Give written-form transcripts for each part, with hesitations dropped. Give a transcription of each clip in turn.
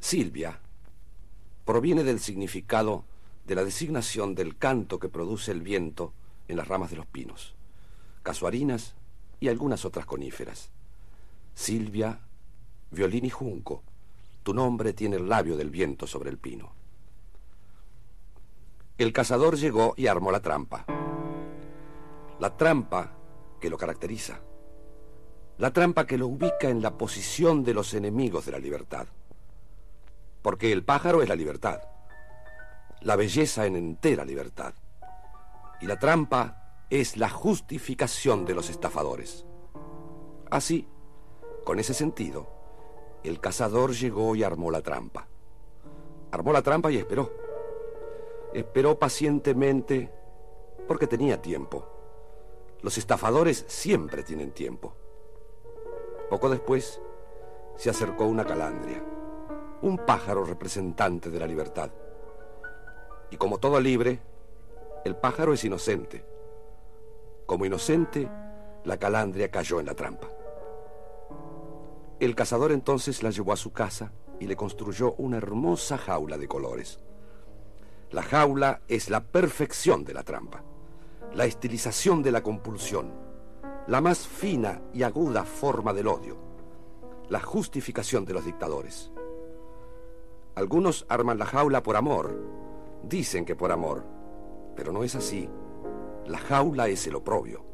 Silvia proviene del significado de la designación del canto que produce el viento en las ramas de los pinos, casuarinas y algunas otras coníferas. Silvia, violín y junco, tu nombre tiene el labio del viento sobre el pino. El cazador llegó y armó la trampa. La trampa que lo caracteriza. La trampa que lo ubica en la posición de los enemigos de la libertad. Porque el pájaro es la libertad, la belleza en entera libertad. Y la trampa es la justificación de los estafadores. Así, con ese sentido, el cazador llegó y armó la trampa. Armó la trampa y esperó. Esperó pacientemente porque tenía tiempo. Los estafadores siempre tienen tiempo. Poco después se acercó una calandria, un pájaro representante de la libertad. Y como todo libre, el pájaro es inocente. Como inocente, la calandria cayó en la trampa. El cazador entonces la llevó a su casa y le construyó una hermosa jaula de colores. La jaula es la perfección de la trampa, la estilización de la compulsión, la más fina y aguda forma del odio, la justificación de los dictadores. Algunos arman la jaula por amor, dicen que por amor, pero no es así. La jaula es el oprobio.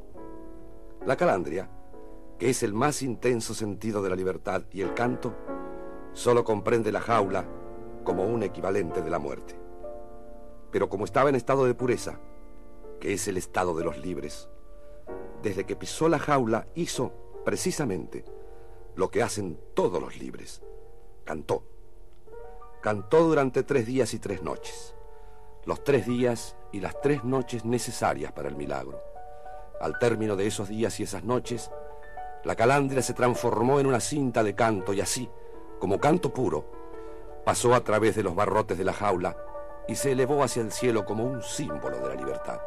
La calandria, que es el más intenso sentido de la libertad y el canto, solo comprende la jaula como un equivalente de la muerte. Pero como estaba en estado de pureza, que es el estado de los libres, desde que pisó la jaula hizo precisamente lo que hacen todos los libres. Cantó. Cantó durante 3 días y 3 noches. Los 3 días y las 3 noches necesarias para el milagro. Al término de esos días y esas noches, la calandria se transformó en una cinta de canto y así, como canto puro, pasó a través de los barrotes de la jaula y se elevó hacia el cielo como un símbolo de la libertad.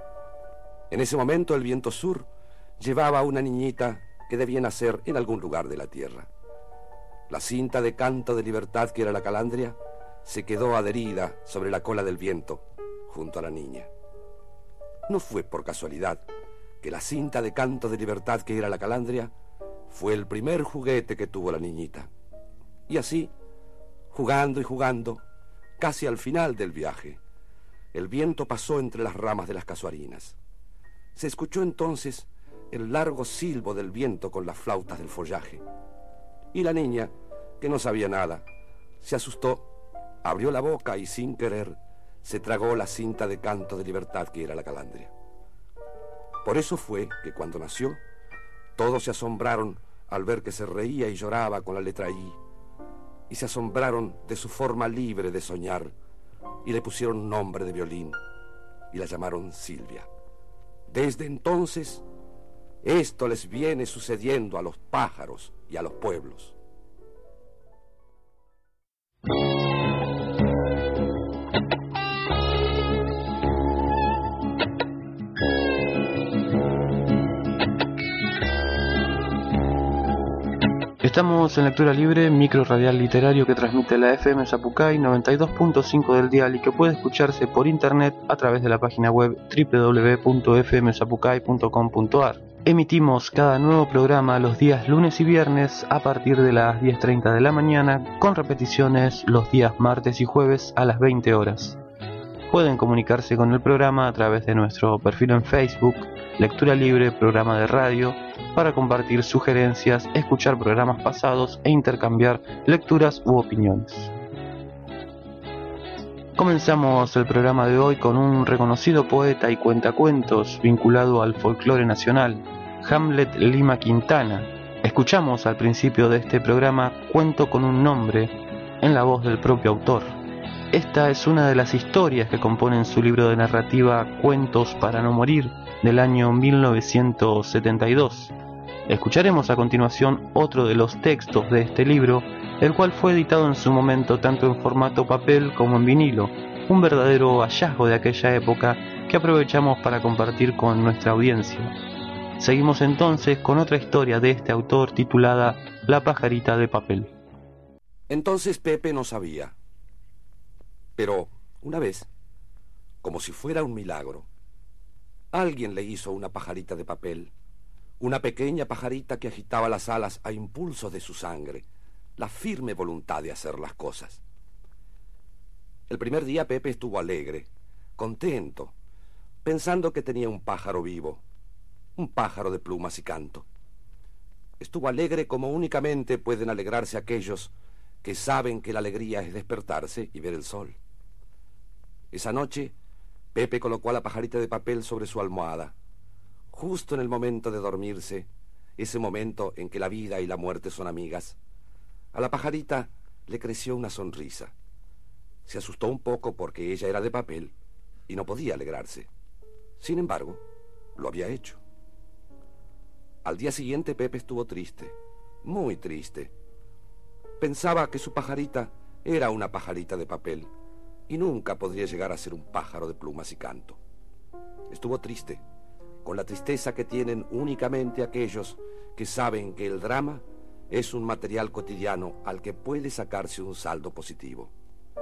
En ese momento el viento sur llevaba a una niñita que debía nacer en algún lugar de la tierra. La cinta de canto de libertad que era la calandria se quedó adherida sobre la cola del viento junto a la niña. No fue por casualidad que la cinta de canto de libertad que era la calandria fue el primer juguete que tuvo la niñita. Y así, jugando y jugando, casi al final del viaje, el viento pasó entre las ramas de las casuarinas. Se escuchó entonces el largo silbo del viento con las flautas del follaje. Y la niña, que no sabía nada, se asustó, abrió la boca y sin querer se tragó la cinta de canto de libertad que era la calandria. Por eso fue que cuando nació, todos se asombraron al ver que se reía y lloraba con la letra I, y se asombraron de su forma libre de soñar, y le pusieron nombre de violín, y la llamaron Silvia. Desde entonces, esto les viene sucediendo a los pájaros y a los pueblos. Estamos en Lectura Libre, micro radial literario que transmite la FM Zapucay 92.5 del dial y que puede escucharse por internet a través de la página web www.fmzapucay.com.ar. Emitimos cada nuevo programa los días lunes y viernes a partir de las 10:30 de la mañana, con repeticiones los días martes y jueves a las 20 horas. Pueden comunicarse con el programa a través de nuestro perfil en Facebook, Lectura Libre, programa de radio, para compartir sugerencias, escuchar programas pasados e intercambiar lecturas u opiniones. Comenzamos el programa de hoy con un reconocido poeta y cuentacuentos vinculado al folclore nacional, Hamlet Lima Quintana. Escuchamos al principio de este programa Cuento con un nombre, en la voz del propio autor. Esta es una de las historias que componen su libro de narrativa Cuentos para no morir, del año 1972. Escucharemos a continuación otro de los textos de este libro, el cual fue editado en su momento tanto en formato papel como en vinilo, un verdadero hallazgo de aquella época que aprovechamos para compartir con nuestra audiencia. Seguimos entonces con otra historia de este autor titulada La pajarita de papel. Entonces Pepe no sabía. Pero una vez, como si fuera un milagro, alguien le hizo una pajarita de papel, una pequeña pajarita que agitaba las alas a impulsos de su sangre, la firme voluntad de hacer las cosas. El primer día Pepe estuvo alegre, contento, pensando que tenía un pájaro vivo, un pájaro de plumas y canto. Estuvo alegre como únicamente pueden alegrarse aquellos que saben que la alegría es despertarse y ver el sol. Esa noche, Pepe colocó a la pajarita de papel sobre su almohada, justo en el momento de dormirse, ese momento en que la vida y la muerte son amigas. A la pajarita le creció una sonrisa. Se asustó un poco porque ella era de papel y no podía alegrarse. Sin embargo, lo había hecho. Al día siguiente Pepe estuvo triste, muy triste. Pensaba que su pajarita era una pajarita de papel y nunca podría llegar a ser un pájaro de plumas y canto. Estuvo triste, con la tristeza que tienen únicamente aquellos que saben que el drama es un material cotidiano al que puede sacarse un saldo positivo.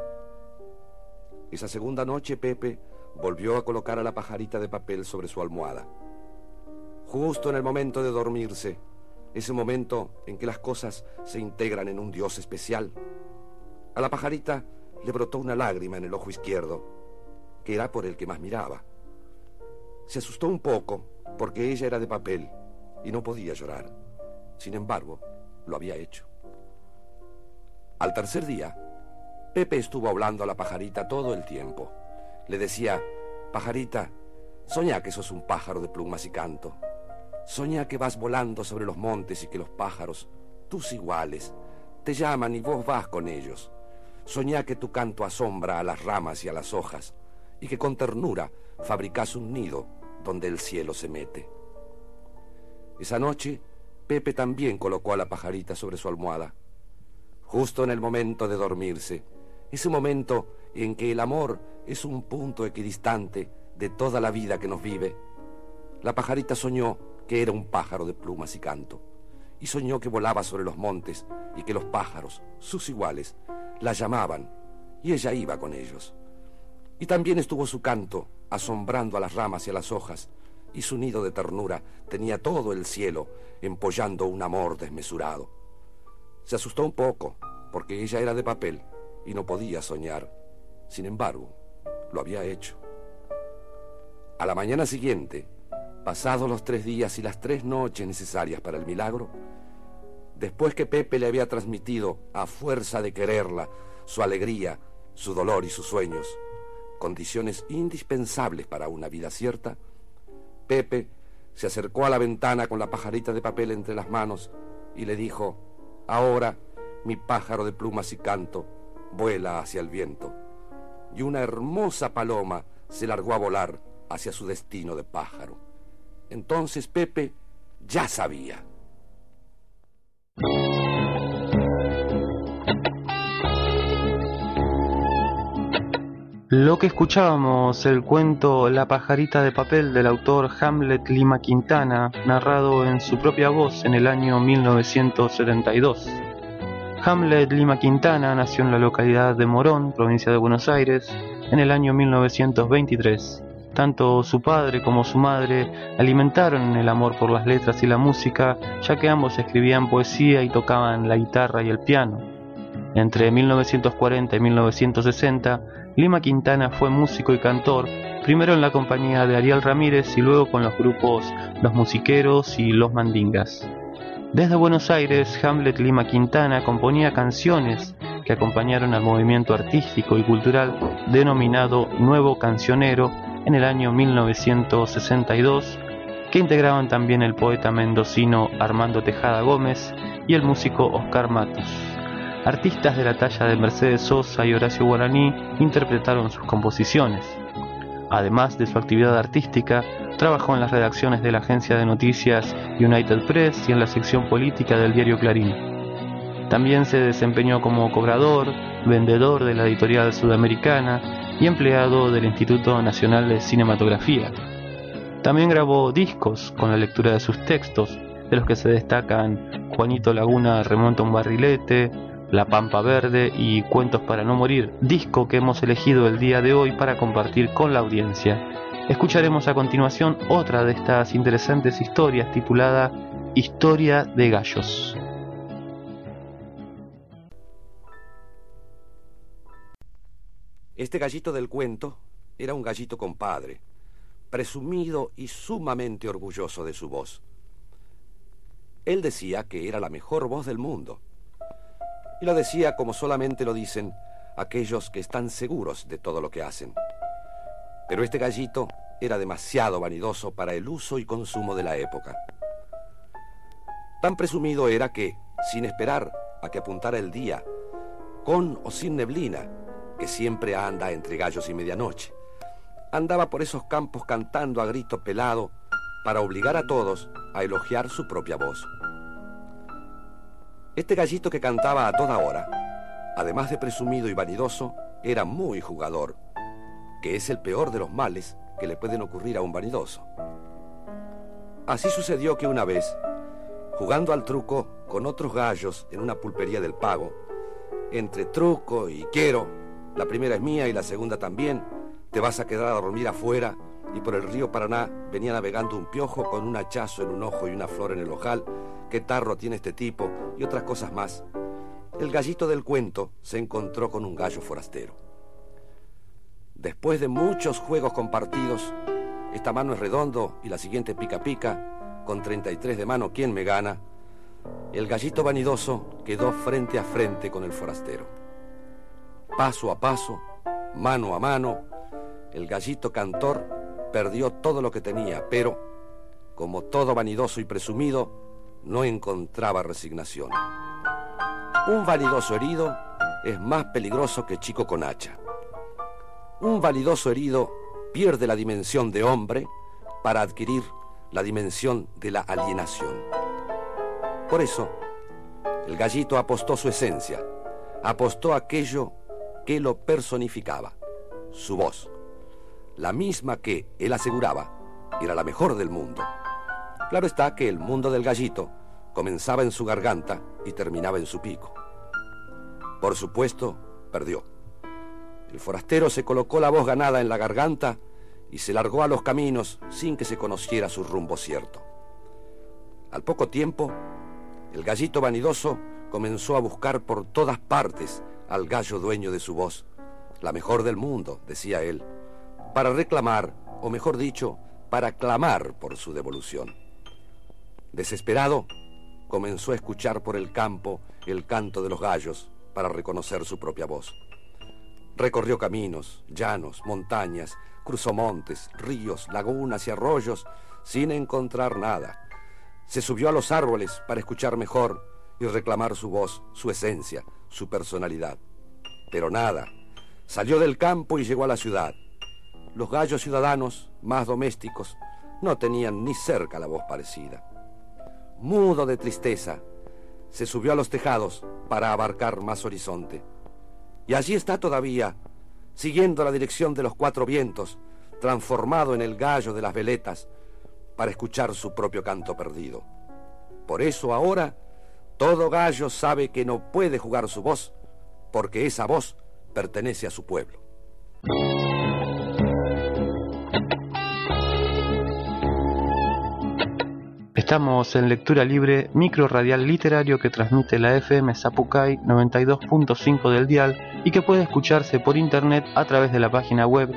Esa segunda noche Pepe volvió a colocar a la pajarita de papel sobre su almohada. Justo en el momento de dormirse, ese momento en que las cosas se integran en un Dios especial, a la pajarita le brotó una lágrima en el ojo izquierdo, que era por el que más miraba. Se asustó un poco porque ella era de papel y no podía llorar. Sin embargo, lo había hecho. Al tercer día, Pepe estuvo hablando a la pajarita todo el tiempo. Le decía: pajarita, soñá que sos un pájaro de plumas y canto. Soñá que vas volando sobre los montes y que los pájaros, tus iguales, te llaman y vos vas con ellos. Soñá que tu canto asombra a las ramas y a las hojas y que con ternura fabricás un nido donde el cielo se mete. Esa noche, Pepe también colocó a la pajarita sobre su almohada. Justo en el momento de dormirse, ese momento en que el amor es un punto equidistante de toda la vida que nos vive, la pajarita soñó que era un pájaro de plumas y canto, y soñó que volaba sobre los montes y que los pájaros, sus iguales, la llamaban y ella iba con ellos. Y también estuvo su canto asombrando a las ramas y a las hojas, y su nido de ternura tenía todo el cielo empollando un amor desmesurado. Se asustó un poco porque ella era de papel y no podía soñar. Sin embargo, lo había hecho. A la mañana siguiente, pasados los 3 días y las 3 noches necesarias para el milagro, después que Pepe le había transmitido, a fuerza de quererla, su alegría, su dolor y sus sueños, condiciones indispensables para una vida cierta, Pepe se acercó a la ventana con la pajarita de papel entre las manos y le dijo: ahora mi pájaro de plumas y canto vuela hacia el viento. Y una hermosa paloma se largó a volar hacia su destino de pájaro. Entonces Pepe ya sabía. Lo que escuchábamos, el cuento La pajarita de papel del autor Hamlet Lima Quintana, narrado en su propia voz en el año 1972. Hamlet Lima Quintana nació en la localidad de Morón, provincia de Buenos Aires, en el año 1923. Tanto su padre como su madre alimentaron el amor por las letras y la música, ya que ambos escribían poesía y tocaban la guitarra y el piano. Entre 1940 y 1960, Lima Quintana fue músico y cantor, primero en la compañía de Ariel Ramírez y luego con los grupos Los Musiqueros y Los Mandingas. Desde Buenos Aires, Hamlet Lima Quintana componía canciones que acompañaron al movimiento artístico y cultural denominado Nuevo Cancionero en el año 1962, que integraban también el poeta mendocino Armando Tejada Gómez y el músico Oscar Matus. Artistas de la talla de Mercedes Sosa y Horacio Guaraní interpretaron sus composiciones. Además de su actividad artística, trabajó en las redacciones de la agencia de noticias United Press y en la sección política del diario Clarín. También se desempeñó como cobrador, vendedor de la editorial Sudamericana y empleado del Instituto Nacional de Cinematografía. También grabó discos con la lectura de sus textos, de los que se destacan Juanito Laguna remonta un barrilete, La Pampa Verde y Cuentos para no morir, disco que hemos elegido el día de hoy para compartir con la audiencia. Escucharemos a continuación otra de estas interesantes historias titulada Historia de Gallos. Este gallito del cuento era un gallito compadre, presumido y sumamente orgulloso de su voz. Él decía que era la mejor voz del mundo, y lo decía como solamente lo dicen aquellos que están seguros de todo lo que hacen. Pero este gallito era demasiado vanidoso para el uso y consumo de la época. Tan presumido era que, sin esperar a que apuntara el día, con o sin neblina, que siempre anda entre gallos y medianoche, andaba por esos campos cantando a grito pelado para obligar a todos a elogiar su propia voz. Este gallito que cantaba a toda hora, además de presumido y vanidoso, era muy jugador, que es el peor de los males que le pueden ocurrir a un vanidoso. Así sucedió que una vez, jugando al truco con otros gallos en una pulpería del Pago, entre truco y quiero, la primera es mía y la segunda también, te vas a quedar a dormir afuera, y por el río Paraná venía navegando un piojo con un hachazo en un ojo y una flor en el ojal, qué tarro tiene este tipo, y otras cosas más. El gallito del cuento se encontró con un gallo forastero. Después de muchos juegos compartidos, esta mano es redondo y la siguiente pica pica, con 33 de mano, ¿quién me gana? El gallito vanidoso quedó frente a frente con el forastero. Paso a paso, mano a mano, el gallito cantor perdió todo lo que tenía, pero, como todo vanidoso y presumido, no encontraba resignación. Un vanidoso herido es más peligroso que chico con hacha. Un vanidoso herido pierde la dimensión de hombre para adquirir la dimensión de la alienación. Por eso, el gallito apostó su esencia, apostó aquello que lo personificaba, su voz, la misma que, él aseguraba, era la mejor del mundo. Claro está que el mundo del gallito comenzaba en su garganta y terminaba en su pico. Por supuesto, perdió. El forastero se colocó la voz ganada en la garganta y se largó a los caminos sin que se conociera su rumbo cierto. Al poco tiempo, el gallito vanidoso comenzó a buscar por todas partes al gallo dueño de su voz, la mejor del mundo, decía él, para reclamar, o mejor dicho, para clamar por su devolución. Desesperado, comenzó a escuchar por el campo el canto de los gallos para reconocer su propia voz. Recorrió caminos, llanos, montañas, cruzó montes, ríos, lagunas y arroyos sin encontrar nada. Se subió a los árboles para escuchar mejor y reclamar su voz, su esencia, su personalidad. Pero nada. Salió del campo y llegó a la ciudad. Los gallos ciudadanos, más domésticos, no tenían ni cerca la voz parecida. Mudo de tristeza, se subió a los tejados para abarcar más horizonte. Y allí está todavía, siguiendo la dirección de los cuatro vientos, transformado en el gallo de las veletas, para escuchar su propio canto perdido. Por eso ahora, todo gallo sabe que no puede jugar su voz, porque esa voz pertenece a su pueblo. Estamos en Lectura Libre, micro radial literario que transmite la FM Zapucay 92.5 del dial y que puede escucharse por internet a través de la página web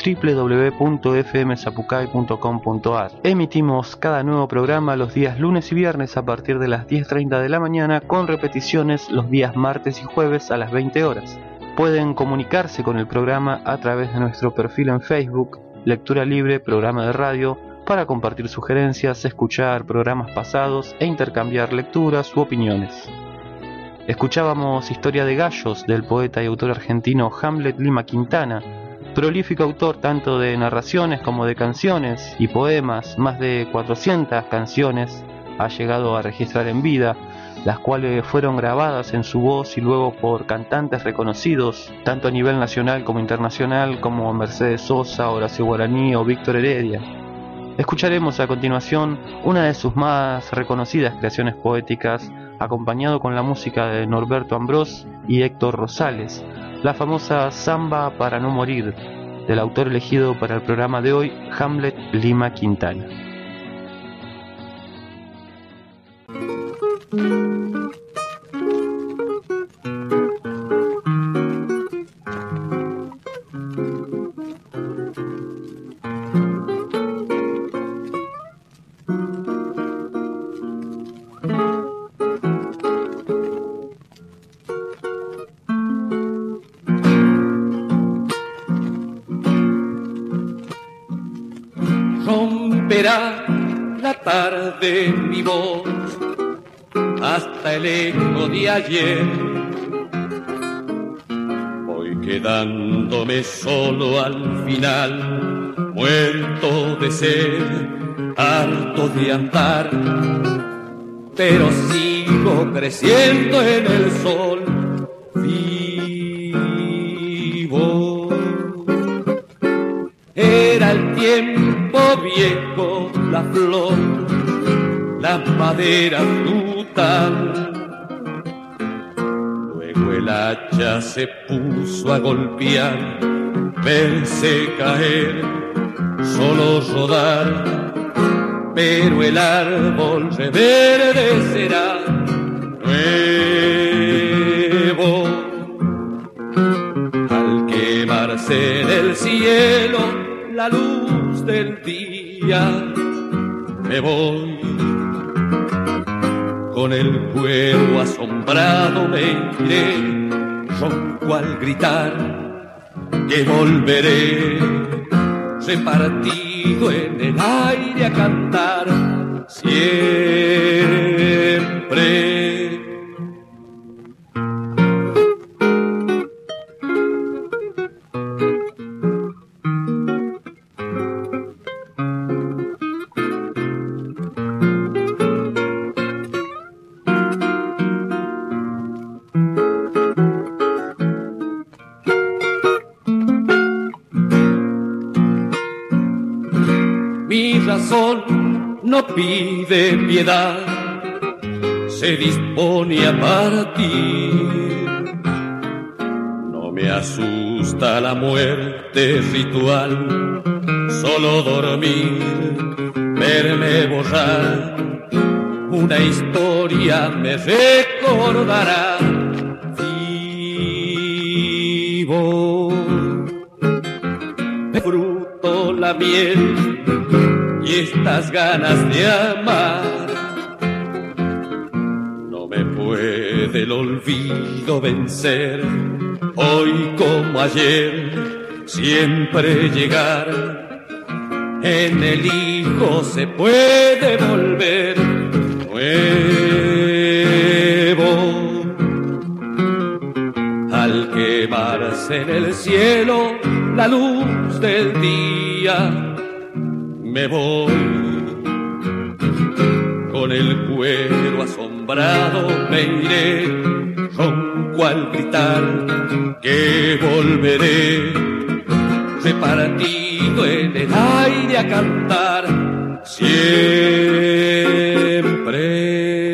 www.fmzapucay.com.ar. Emitimos cada nuevo programa los días lunes y viernes a partir de las 10:30 de la mañana, con repeticiones los días martes y jueves a las 20 horas. Pueden comunicarse con el programa a través de nuestro perfil en Facebook, Lectura Libre, programa de radio, para compartir sugerencias, escuchar programas pasados e intercambiar lecturas u opiniones. Escuchábamos Historia de Gallos del poeta y autor argentino Hamlet Lima Quintana, prolífico autor tanto de narraciones como de canciones y poemas. Más de 400 canciones ha llegado a registrar en vida, las cuales fueron grabadas en su voz y luego por cantantes reconocidos, tanto a nivel nacional como internacional, como Mercedes Sosa, Horacio Guaraní o Víctor Heredia. Escucharemos a continuación una de sus más reconocidas creaciones poéticas, acompañado con la música de Norberto Ambrós y Héctor Rosales, la famosa Samba para no morir, del autor elegido para el programa de hoy, Hamlet Lima Quintana. La tarde mi voz hasta el eco de ayer, voy quedándome solo al final, muerto de sed, harto de andar, pero sigo creciendo en el sol vivo. Era el tiempo viejo, la flor, la madera frutal. Luego el hacha se puso a golpear, verse caer, solo rodar, pero el árbol reverdecerá nuevo. Al quemarse en el cielo la luz del día, me voy con el cuero asombrado, me iré, ronco al gritar que volveré, repartido en el aire a cantar siempre. No pide piedad, se dispone a partir. No me asusta la muerte ritual, solo dormir, verme borrar. Una historia me recordará vivo. Me fruto la miel y estas ganas de amar, no me puede el olvido vencer. Hoy como ayer, siempre llegar. En el hijo se puede volver nuevo. Al quemarse en el cielo la luz del día, me voy con el cuero asombrado, me iré, ronco al gritar que volveré, repartido en el aire a cantar siempre.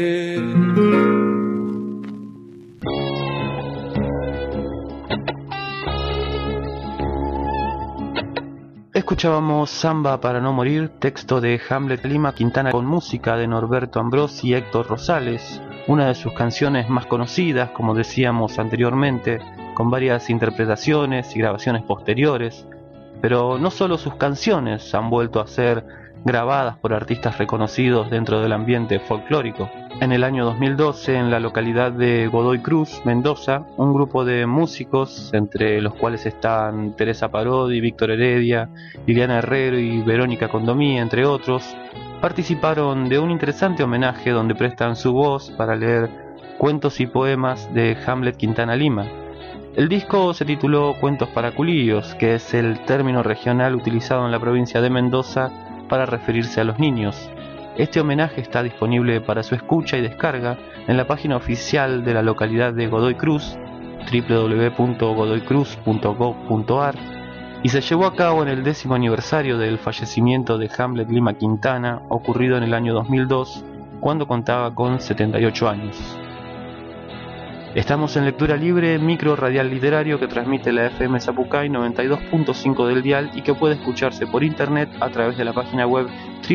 Escuchábamos Samba para no morir, texto de Hamlet Lima Quintana con música de Norberto Ambrós y Héctor Rosales, una de sus canciones más conocidas, como decíamos anteriormente, con varias interpretaciones y grabaciones posteriores, pero no solo sus canciones han vuelto a ser grabadas por artistas reconocidos dentro del ambiente folclórico. En el año 2012, en la localidad de Godoy Cruz, Mendoza, un grupo de músicos, entre los cuales están Teresa Parodi, Víctor Heredia, Liliana Herrero y Verónica Condomí, entre otros, participaron de un interesante homenaje donde prestan su voz para leer cuentos y poemas de Hamlet Quintana Lima. El disco se tituló Cuentos para Culillos, que es el término regional utilizado en la provincia de Mendoza para referirse a los niños. Este homenaje está disponible para su escucha y descarga en la página oficial de la localidad de Godoy Cruz, www.godoycruz.gov.ar, y se llevó a cabo en el 10º aniversario del fallecimiento de Hamlet Lima Quintana, ocurrido en el año 2002, cuando contaba con 78 años. Estamos en Lectura Libre, micro radial literario que transmite la FM Zapucay 92.5 del dial y que puede escucharse por internet a través de la página web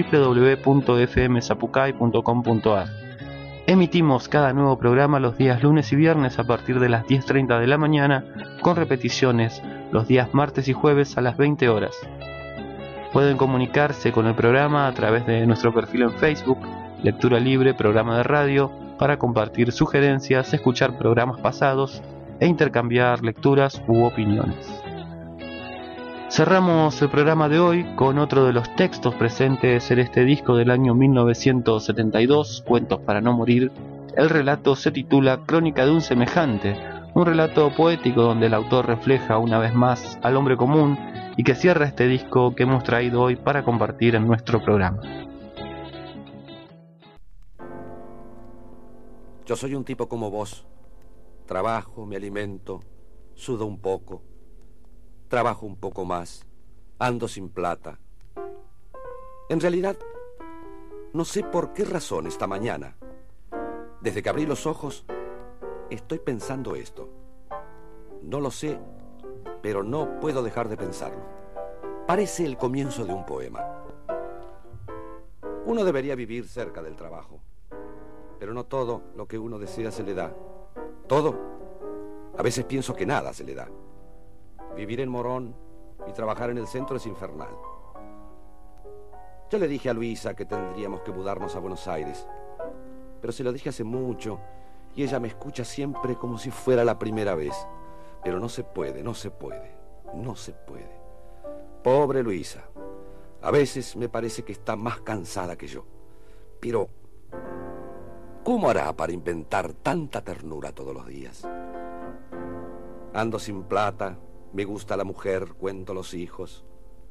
www.fmzapucay.com.ar. Emitimos cada nuevo programa los días lunes y viernes a partir de las 10:30 de la mañana, con repeticiones los días martes y jueves a las 20 horas. Pueden comunicarse con el programa a través de nuestro perfil en Facebook, Lectura Libre, programa de radio, para compartir sugerencias, escuchar programas pasados e intercambiar lecturas u opiniones. Cerramos el programa de hoy con otro de los textos presentes en este disco del año 1972, Cuentos para no morir. El relato se titula Crónica de un semejante, un relato poético donde el autor refleja una vez más al hombre común y que cierra este disco que hemos traído hoy para compartir en nuestro programa. Yo soy un tipo como vos. Trabajo, me alimento, sudo un poco, trabajo un poco más, ando sin plata. En realidad, no sé por qué razón esta mañana, desde que abrí los ojos, estoy pensando esto. No lo sé, pero no puedo dejar de pensarlo. Parece el comienzo de un poema. Uno debería vivir cerca del trabajo, pero no todo lo que uno desea se le da. Todo. A veces pienso que nada se le da. Vivir en Morón y trabajar en el centro es infernal. Yo le dije a Luisa que tendríamos que mudarnos a Buenos Aires, pero se lo dije hace mucho y ella me escucha siempre como si fuera la primera vez. Pero no se puede, no se puede, no se puede. Pobre Luisa. A veces me parece que está más cansada que yo. Pero ¿cómo hará para inventar tanta ternura todos los días? Ando sin plata, me gusta la mujer, cuento los hijos.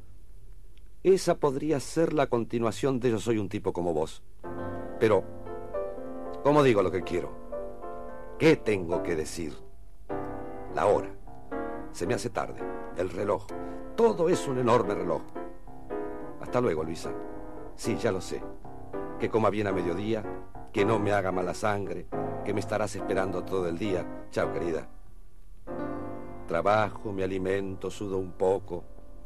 Esa podría ser la continuación de Yo soy un tipo como vos. Pero, ¿cómo digo lo que quiero? ¿Qué tengo que decir? La hora. Se me hace tarde. El reloj. Todo es un enorme reloj. Hasta luego, Luisa. Sí, ya lo sé. Que coma bien a mediodía, que no me haga mala sangre, que me estarás esperando todo el día. Chao, querida. Trabajo, me alimento, sudo un poco.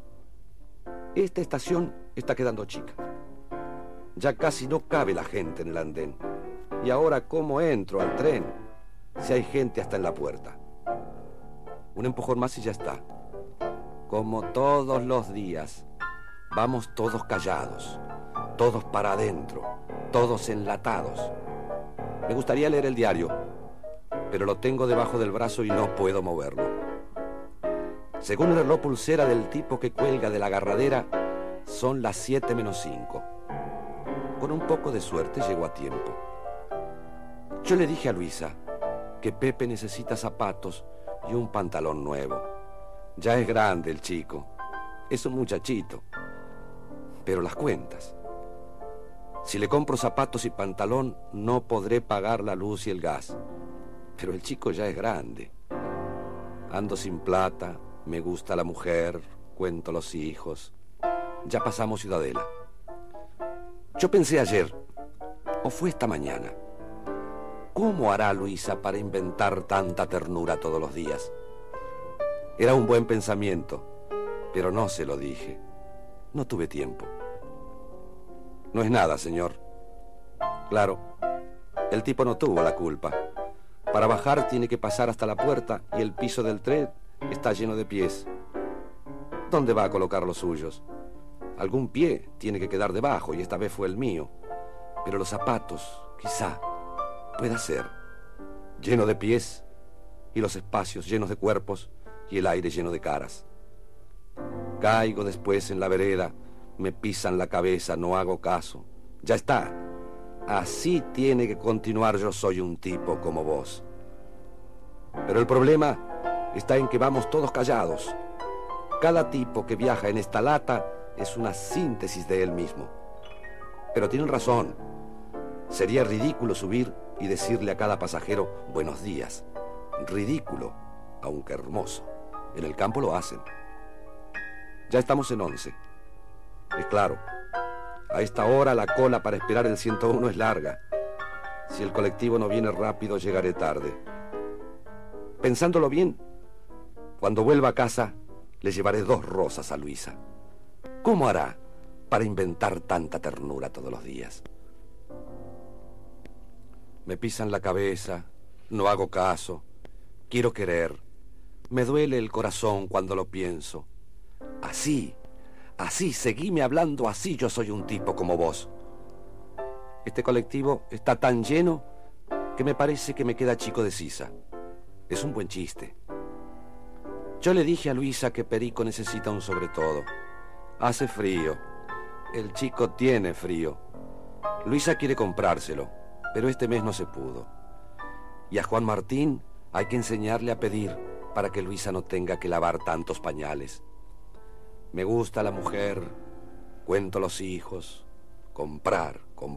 Esta estación está quedando chica. Ya casi no cabe la gente en el andén. Y ahora, ¿cómo entro al tren? Si hay gente hasta en la puerta. Un empujón más y ya está. Como todos los días, vamos todos callados, todos para adentro, todos enlatados. Me gustaría leer el diario, pero lo tengo debajo del brazo y no puedo moverlo. Según el reloj pulsera del tipo que cuelga de la agarradera, son las 7 menos 5. Con un poco de suerte llego a tiempo. Yo le dije a Luisa que Pepe necesita zapatos y un pantalón nuevo. Ya es grande el chico, es un muchachito. Pero las cuentas. Si le compro zapatos y pantalón, no podré pagar la luz y el gas. Pero el chico ya es grande. Ando sin plata, me gusta la mujer, cuento los hijos. Ya pasamos Ciudadela. Yo pensé ayer, o fue esta mañana, ¿cómo hará Luisa para inventar tanta ternura todos los días? Era un buen pensamiento, pero no se lo dije. No tuve tiempo. No es nada, señor. Claro, el tipo no tuvo la culpa. Para bajar tiene que pasar hasta la puerta y el piso del tren está lleno de pies. ¿Dónde va a colocar los suyos? Algún pie tiene que quedar debajo y esta vez fue el mío. Pero los zapatos, quizá, pueda ser. Lleno de pies y los espacios llenos de cuerpos y el aire lleno de caras. Caigo después en la vereda, me pisan la cabeza, no hago caso. Ya está. Así tiene que continuar Yo soy un tipo como vos. Pero el problema está en que vamos todos callados. Cada tipo que viaja en esta lata es una síntesis de él mismo. Pero tienen razón. Sería ridículo subir y decirle a cada pasajero buenos días. Ridículo, aunque hermoso. En el campo lo hacen. Ya estamos en 11. Es claro, a esta hora la cola para esperar el 101 es larga. Si el colectivo no viene rápido, llegaré tarde. Pensándolo bien, cuando vuelva a casa, le llevaré 2 rosas a Luisa. ¿Cómo hará para inventar tanta ternura todos los días? Me pisan la cabeza, no hago caso, quiero querer, me duele el corazón cuando lo pienso. Así, seguime hablando así, yo soy un tipo como vos. Este colectivo está tan lleno que me parece que me queda chico de sisa. Es un buen chiste. Yo le dije a Luisa que Perico necesita un sobretodo. Hace frío. El chico tiene frío. Luisa quiere comprárselo, pero este mes no se pudo. Y a Juan Martín hay que enseñarle a pedir para que Luisa no tenga que lavar tantos pañales. Me gusta la mujer, cuento los hijos, comprar.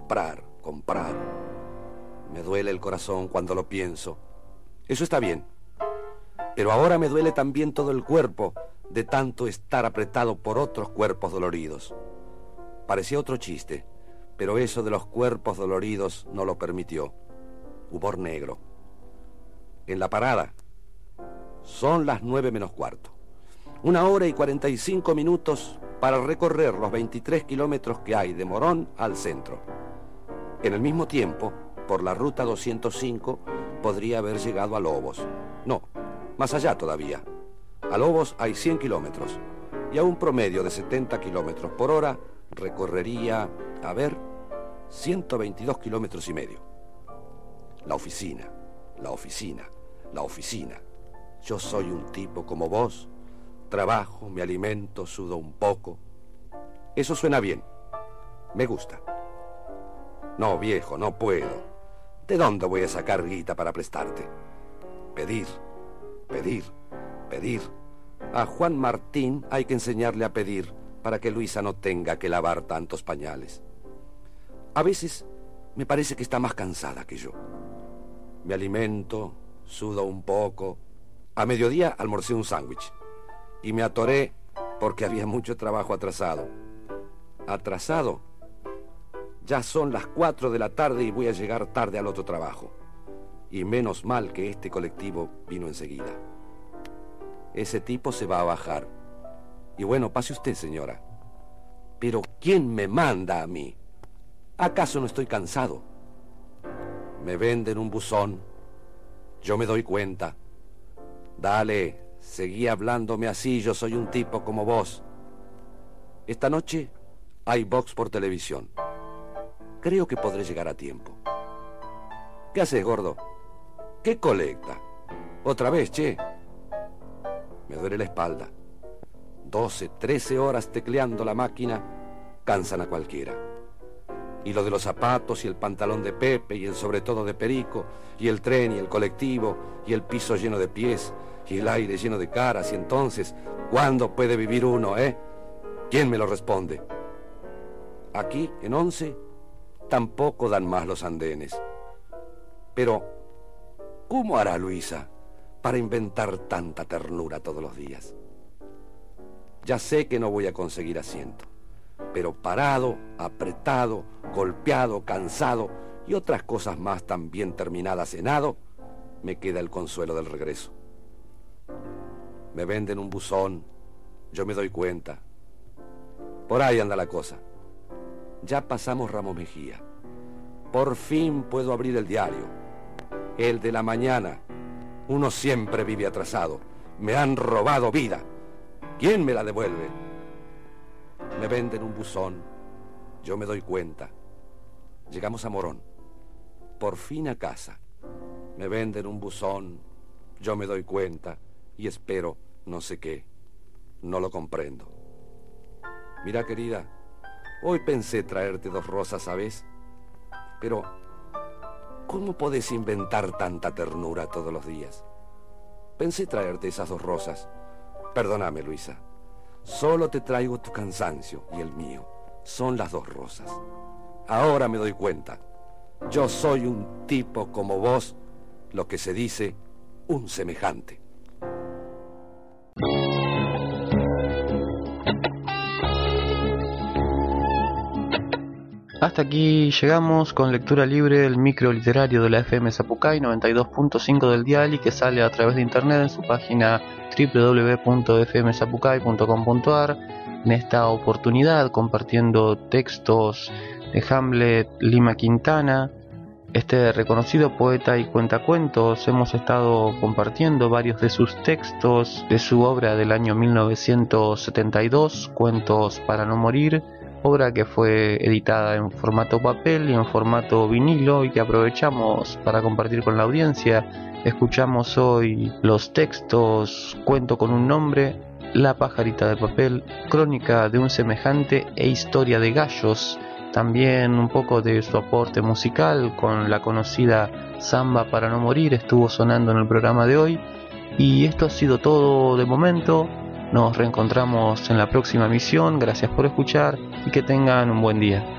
Me duele el corazón cuando lo pienso. Eso está bien. Pero ahora me duele también todo el cuerpo de tanto estar apretado por otros cuerpos doloridos. Parecía otro chiste, pero eso de los cuerpos doloridos no lo permitió. Humor negro. En la parada. Son las 9 menos cuarto. 1 hora y 45 minutos para recorrer los 23 kilómetros que hay de Morón al centro. En el mismo tiempo, por la ruta 205, podría haber llegado a Lobos. No, más allá todavía. A Lobos hay 100 kilómetros y a un promedio de 70 kilómetros por hora recorrería, 122 kilómetros y medio. La oficina. Yo soy un tipo como vos. Trabajo, me alimento, sudo un poco. Eso suena bien. Me gusta. No, viejo, no puedo. ¿De dónde voy a sacar guita para prestarte? Pedir. A Juan Martín hay que enseñarle a pedir para que Luisa no tenga que lavar tantos pañales. A veces me parece que está más cansada que yo. Me alimento, sudo un poco. A mediodía almorcé un sándwich y me atoré porque había mucho trabajo atrasado. ¿Atrasado? Ya son las 4 de la tarde y voy a llegar tarde al otro trabajo. Y menos mal que este colectivo vino enseguida. Ese tipo se va a bajar. Y bueno, pase usted, señora. Pero ¿quién me manda a mí? ¿Acaso no estoy cansado? Me venden un buzón. Yo me doy cuenta. Dale, seguí hablándome así, yo soy un tipo como vos. Esta noche hay box por televisión. Creo que podré llegar a tiempo. ¿Qué haces, gordo? ¿Qué colecta? ¿Otra vez, che? Me duele la espalda. 12, 13 horas tecleando la máquina cansan a cualquiera. Y lo de los zapatos y el pantalón de Pepe y el sobretodo de Perico y el tren y el colectivo y el piso lleno de pies y el aire lleno de caras. Y entonces, ¿cuándo puede vivir uno, ¿Quién me lo responde? Aquí, en 11, tampoco dan más los andenes. Pero, ¿cómo hará Luisa para inventar tanta ternura todos los días? Ya sé que no voy a conseguir asiento, pero parado, apretado, golpeado, cansado y otras cosas más también terminadas en ado, me queda el consuelo del regreso. Me venden un buzón, yo me doy cuenta. Por ahí anda la cosa. Ya pasamos Ramos Mejía. Por fin puedo abrir el diario. El de la mañana. Uno siempre vive atrasado. Me han robado vida. ¿Quién me la devuelve? Me venden un buzón. Yo me doy cuenta. Llegamos a Morón. Por fin a casa. Me venden un buzón. Yo me doy cuenta. Y espero no sé qué. No lo comprendo. Mira, querida, hoy pensé traerte 2 rosas, ¿sabes? Pero, ¿cómo podés inventar tanta ternura todos los días? Pensé traerte esas 2 rosas. Perdóname, Luisa. Solo te traigo tu cansancio y el mío. Son las 2 rosas. Ahora me doy cuenta. Yo soy un tipo como vos, lo que se dice, un semejante. Hasta aquí llegamos con lectura libre del micro literario de la FM Zapucay 92.5 del dial y que sale a través de internet en su página www.fmzapucay.com.ar. En esta oportunidad compartiendo textos de Hamlet Lima Quintana, este reconocido poeta y cuentacuentos. Hemos estado compartiendo varios de sus textos de su obra del año 1972, Cuentos para no morir, obra que fue editada en formato papel y en formato vinilo y que aprovechamos para compartir con la audiencia. Escuchamos hoy los textos Cuento con un nombre, La pajarita de papel, Crónica de un semejante e Historia de gallos. También un poco de su aporte musical con la conocida Samba para no morir estuvo sonando en el programa de hoy. Y esto ha sido todo de momento. Nos reencontramos en la próxima emisión. Gracias por escuchar y que tengan un buen día.